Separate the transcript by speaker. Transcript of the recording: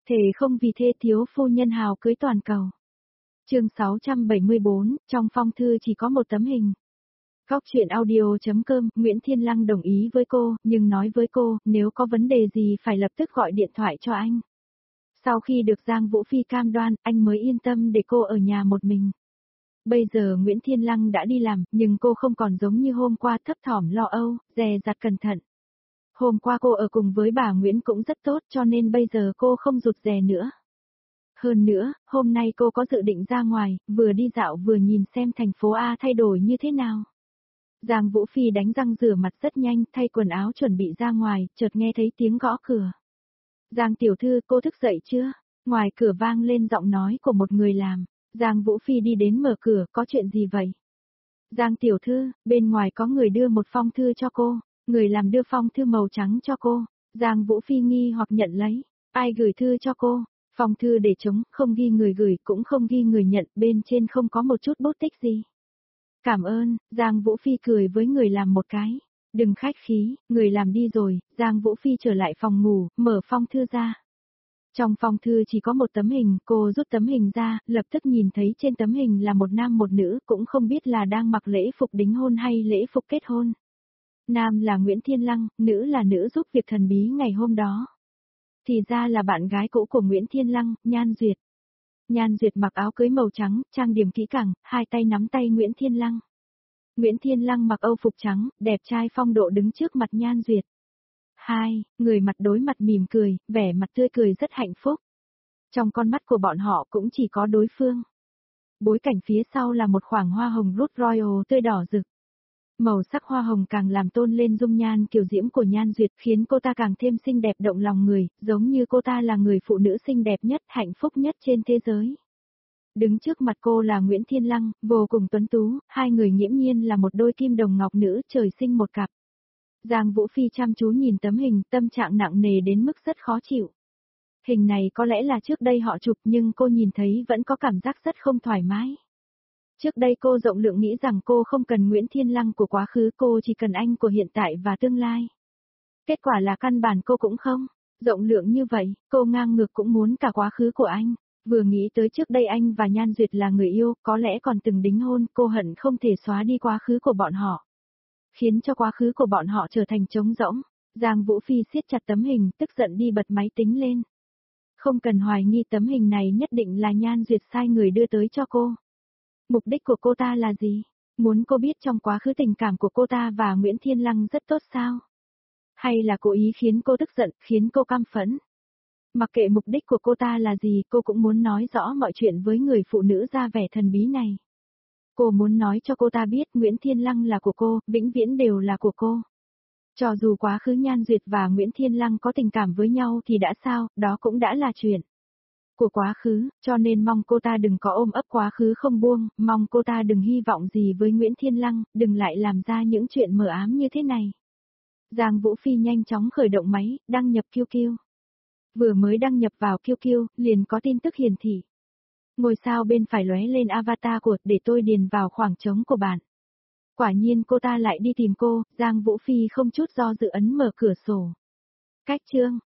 Speaker 1: Thề không vì thê thiếu phu nhân hào cưới toàn cầu. Chương 674, trong phong thư chỉ có một tấm hình. Góc chuyện audio.com, Nguyễn Thiên Lăng đồng ý với cô, nhưng nói với cô, nếu có vấn đề gì phải lập tức gọi điện thoại cho anh. Sau khi được Giang Vũ Phi cam đoan, anh mới yên tâm để cô ở nhà một mình. Bây giờ Nguyễn Thiên Lăng đã đi làm, nhưng cô không còn giống như hôm qua thấp thỏm lo âu, dè dặt cẩn thận. Hôm qua cô ở cùng với bà Nguyễn cũng rất tốt cho nên bây giờ cô không rụt rè nữa. Hơn nữa, hôm nay cô có dự định ra ngoài, vừa đi dạo vừa nhìn xem thành phố A thay đổi như thế nào. Giang Vũ Phi đánh răng rửa mặt rất nhanh, thay quần áo chuẩn bị ra ngoài, chợt nghe thấy tiếng gõ cửa. Giang tiểu thư, cô thức dậy chưa? Ngoài cửa vang lên giọng nói của một người làm. Giang Vũ Phi đi đến mở cửa, có chuyện gì vậy? Giang tiểu thư, bên ngoài có người đưa một phong thư cho cô. Người làm đưa phong thư màu trắng cho cô. Giang Vũ Phi nghi hoặc nhận lấy. Ai gửi thư cho cô? Phong thư để trống, không ghi người gửi cũng không ghi người nhận, bên trên không có một chút bút tích gì. Cảm ơn, Giang Vũ Phi cười với người làm một cái. Đừng khách khí, người làm đi rồi, Giang Vũ Phi trở lại phòng ngủ, mở phong thư ra. Trong phong thư chỉ có một tấm hình, cô rút tấm hình ra, lập tức nhìn thấy trên tấm hình là một nam một nữ, cũng không biết là đang mặc lễ phục đính hôn hay lễ phục kết hôn. Nam là Nguyễn Thiên Lăng, nữ là nữ giúp việc thần bí ngày hôm đó. Thì ra là bạn gái cũ của Nguyễn Thiên Lăng, Nhan Duyệt. Nhan Duyệt mặc áo cưới màu trắng, trang điểm kỹ càng, hai tay nắm tay Nguyễn Thiên Lăng. Nguyễn Thiên Lăng mặc âu phục trắng, đẹp trai phong độ đứng trước mặt Nhan Duyệt. Hai, người mặt đối mặt mỉm cười, vẻ mặt tươi cười rất hạnh phúc. Trong con mắt của bọn họ cũng chỉ có đối phương. Bối cảnh phía sau là một khoảng hoa hồng Rose Royal tươi đỏ rực. Màu sắc hoa hồng càng làm tôn lên dung nhan kiều diễm của Nhan Duyệt, khiến cô ta càng thêm xinh đẹp động lòng người, giống như cô ta là người phụ nữ xinh đẹp nhất, hạnh phúc nhất trên thế giới. Đứng trước mặt cô là Nguyễn Thiên Lăng, vô cùng tuấn tú, hai người nghiễm nhiên là một đôi kim đồng ngọc nữ trời sinh một cặp. Giang Vũ Phi chăm chú nhìn tấm hình, tâm trạng nặng nề đến mức rất khó chịu. Hình này có lẽ là trước đây họ chụp nhưng cô nhìn thấy vẫn có cảm giác rất không thoải mái. Trước đây cô rộng lượng nghĩ rằng cô không cần Nguyễn Thiên Lăng của quá khứ, cô chỉ cần anh của hiện tại và tương lai. Kết quả là căn bản cô cũng không rộng lượng như vậy, cô ngang ngược cũng muốn cả quá khứ của anh. Vừa nghĩ tới trước đây anh và Nhan Duyệt là người yêu, có lẽ còn từng đính hôn, cô hận không thể xóa đi quá khứ của bọn họ. Khiến cho quá khứ của bọn họ trở thành trống rỗng. Giang Vũ Phi siết chặt tấm hình, tức giận đi bật máy tính lên. Không cần hoài nghi, tấm hình này nhất định là Nhan Duyệt sai người đưa tới cho cô. Mục đích của cô ta là gì? Muốn cô biết trong quá khứ tình cảm của cô ta và Nguyễn Thiên Lăng rất tốt sao? Hay là cố ý khiến cô tức giận, khiến cô căm phẫn? Mặc kệ mục đích của cô ta là gì, cô cũng muốn nói rõ mọi chuyện với người phụ nữ ra vẻ thần bí này. Cô muốn nói cho cô ta biết Nguyễn Thiên Lăng là của cô, vĩnh viễn đều là của cô. Cho dù quá khứ Nhan Duyệt và Nguyễn Thiên Lăng có tình cảm với nhau thì đã sao, đó cũng đã là chuyện của quá khứ, cho nên mong cô ta đừng có ôm ấp quá khứ không buông, mong cô ta đừng hy vọng gì với Nguyễn Thiên Lăng, đừng lại làm ra những chuyện mờ ám như thế này. Giang Vũ Phi nhanh chóng khởi động máy, đăng nhập QQ. Vừa mới đăng nhập vào QQ, liền có tin tức hiển thị. Ngôi sao bên phải lóe lên avatar của, để tôi điền vào khoảng trống của bạn. Quả nhiên cô ta lại đi tìm cô, Giang Vũ Phi không chút do dự ấn mở cửa sổ. Cách chương.